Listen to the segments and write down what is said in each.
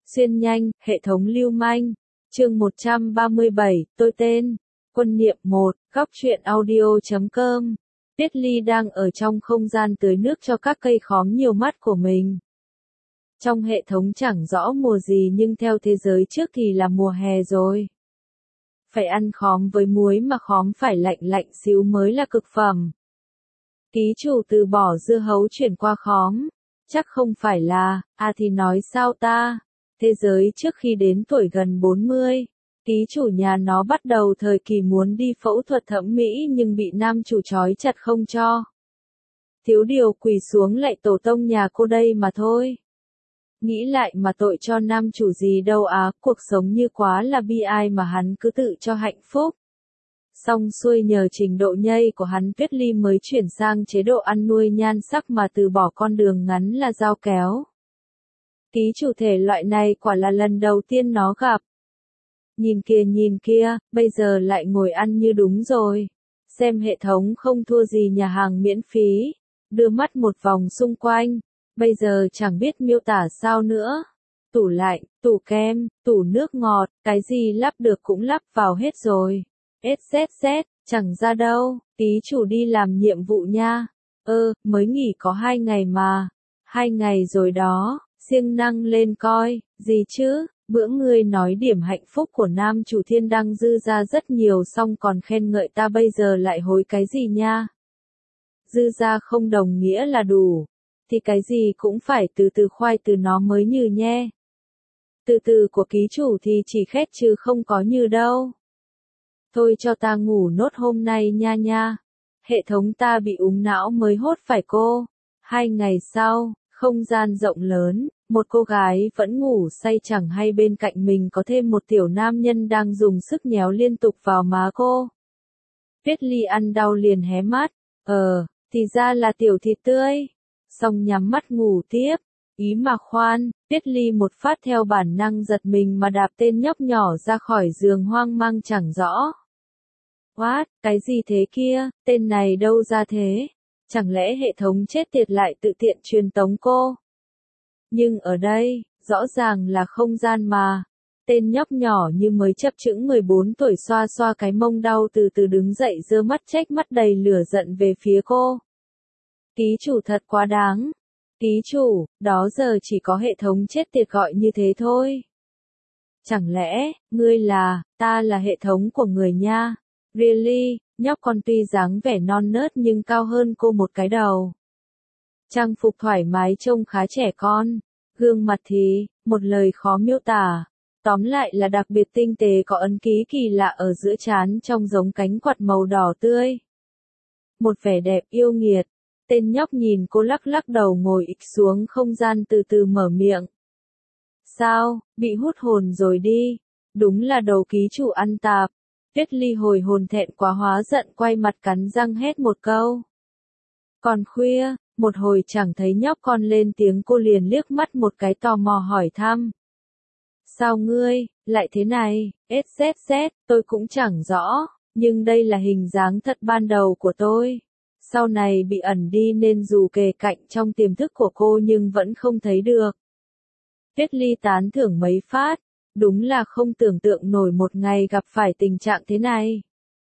Xuyên nhanh, hệ thống lưu manh. Chương 137, tôi tên. Quân niệm 1, góc truyện audio.com. Tuyết Ly đang ở trong không gian tưới nước cho các cây khóm nhiều mắt của mình. Trong hệ thống chẳng rõ mùa gì nhưng theo thế giới trước thì là mùa hè rồi. Phải ăn khóm với muối mà khóm phải lạnh lạnh xíu mới là cực phẩm. Ký chủ từ bỏ dưa hấu chuyển qua khóm. Chắc không phải là, thì nói sao ta? Thế giới trước khi đến tuổi gần 40, ký chủ nhà nó bắt đầu thời kỳ muốn đi phẫu thuật thẩm mỹ nhưng bị nam chủ trói chặt không cho. Thiếu điều quỳ xuống lại tổ tông nhà cô đây mà thôi. Nghĩ lại mà tội cho nam chủ gì đâu cuộc sống như quá là bi ai mà hắn cứ tự cho hạnh phúc. Xong xuôi nhờ trình độ nhây của hắn Tuyết Ly mới chuyển sang chế độ ăn nuôi nhan sắc mà từ bỏ con đường ngắn là dao kéo. Ký chủ thể loại này quả là lần đầu tiên nó gặp. Nhìn kia, bây giờ lại ngồi ăn như đúng rồi. Xem hệ thống không thua gì nhà hàng miễn phí. Đưa mắt một vòng xung quanh. Bây giờ chẳng biết miêu tả sao nữa. Tủ lạnh, tủ kem, tủ nước ngọt, cái gì lắp được cũng lắp vào hết rồi. SZZ, chẳng ra đâu, ký chủ đi làm nhiệm vụ nha. Mới nghỉ có 2 ngày mà. 2 ngày rồi đó, siêng năng lên coi, gì chứ, bữa ngươi nói điểm hạnh phúc của nam chủ thiên đăng dư ra rất nhiều xong còn khen ngợi ta bây giờ lại hối cái gì nha. Dư ra không đồng nghĩa là đủ, thì cái gì cũng phải từ từ khoai từ nó mới như nhe. Từ từ của ký chủ thì chỉ khét chứ không có như đâu. Thôi cho ta ngủ nốt hôm nay nha. Hệ thống ta bị úng não mới hốt phải cô. 2 ngày sau, không gian rộng lớn, một cô gái vẫn ngủ say chẳng hay bên cạnh mình có thêm một tiểu nam nhân đang dùng sức nhéo liên tục vào má cô. Tuyết Ly ăn đau liền hé mắt, thì ra là tiểu thịt tươi. Xong nhắm mắt ngủ tiếp, ý mà khoan, Tuyết Ly một phát theo bản năng giật mình mà đạp tên nhóc nhỏ ra khỏi giường hoang mang chẳng rõ. What, cái gì thế kia, tên này đâu ra thế? Chẳng lẽ hệ thống chết tiệt lại tự tiện truyền tống cô? Nhưng ở đây, rõ ràng là không gian mà. Tên nhóc nhỏ như mới chập chững 14 tuổi xoa xoa cái mông đau từ từ đứng dậy giơ mắt trách mắt đầy lửa giận về phía cô. Ký chủ thật quá đáng. Ký chủ, đó giờ chỉ có hệ thống chết tiệt gọi như thế thôi. Chẳng lẽ, ta là hệ thống của người nha? Really, nhóc con tuy dáng vẻ non nớt nhưng cao hơn cô một cái đầu. Trang phục thoải mái trông khá trẻ con. Gương mặt thì, một lời khó miêu tả. Tóm lại là đặc biệt tinh tế có ấn ký kỳ lạ ở giữa trán trông giống cánh quạt màu đỏ tươi. Một vẻ đẹp yêu nghiệt. Tên nhóc nhìn cô lắc lắc đầu ngồi ịch xuống không gian từ từ mở miệng. Sao, bị hút hồn rồi đi. Đúng là đầu ký chủ ăn tạp. Tuyết Ly hồi hồn thẹn quá hóa giận quay mặt cắn răng hét một câu. Còn khuya, một hồi chẳng thấy nhóc con lên tiếng cô liền liếc mắt một cái tò mò hỏi thăm. Sao ngươi, lại thế này, SZZ, tôi cũng chẳng rõ, nhưng đây là hình dáng thật ban đầu của tôi. Sau này bị ẩn đi nên dù kề cạnh trong tiềm thức của cô nhưng vẫn không thấy được. Tuyết Ly tán thưởng mấy phát. Đúng là không tưởng tượng nổi một ngày gặp phải tình trạng thế này.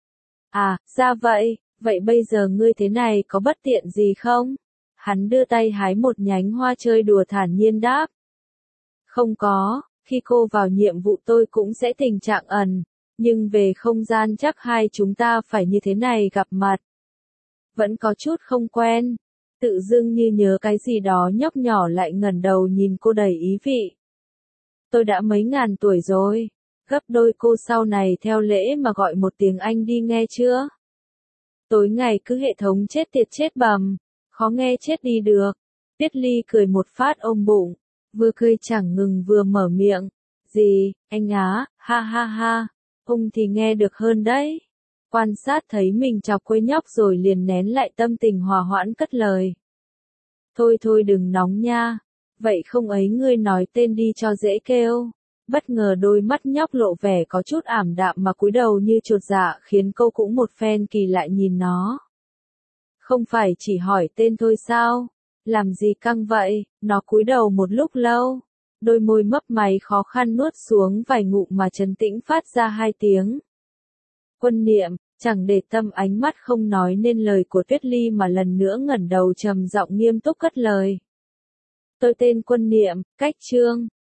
Ra vậy, vậy bây giờ ngươi thế này có bất tiện gì không? Hắn đưa tay hái một nhánh hoa chơi đùa thản nhiên đáp. Không có, khi cô vào nhiệm vụ tôi cũng sẽ tình trạng ẩn, nhưng về không gian chắc hai chúng ta phải như thế này gặp mặt. Vẫn có chút không quen, tự dưng như nhớ cái gì đó nhóc nhỏ lại ngẩng đầu nhìn cô đầy ý vị. Tôi đã mấy ngàn tuổi rồi, gấp đôi cô sau này theo lễ mà gọi một tiếng Anh đi nghe chưa? Tối ngày cứ hệ thống chết tiệt chết bầm, khó nghe chết đi được. Tuyết Ly cười một phát ôm bụng, vừa cười chẳng ngừng vừa mở miệng. Gì, anh ha ha, ông thì nghe được hơn đấy. Quan sát thấy mình chọc quấy nhóc rồi liền nén lại tâm tình hòa hoãn cất lời. Thôi đừng nóng nha. Vậy không ấy ngươi nói tên đi cho dễ kêu. Bất ngờ đôi mắt nhóc lộ vẻ có chút ảm đạm mà cúi đầu như chột dạ khiến cô cũng một phen kỳ lạ nhìn nó. Không phải chỉ hỏi tên thôi sao? Làm gì căng vậy? Nó cúi đầu một lúc lâu. đôi môi mấp máy khó khăn nuốt xuống vài ngụm mà trấn tĩnh phát ra 2 tiếng. Quân Niệm, chẳng để tâm ánh mắt không nói nên lời của Tuyết Ly mà lần nữa ngẩng đầu trầm giọng nghiêm túc cất lời. Tôi tên Quân Niệm, cách Trương.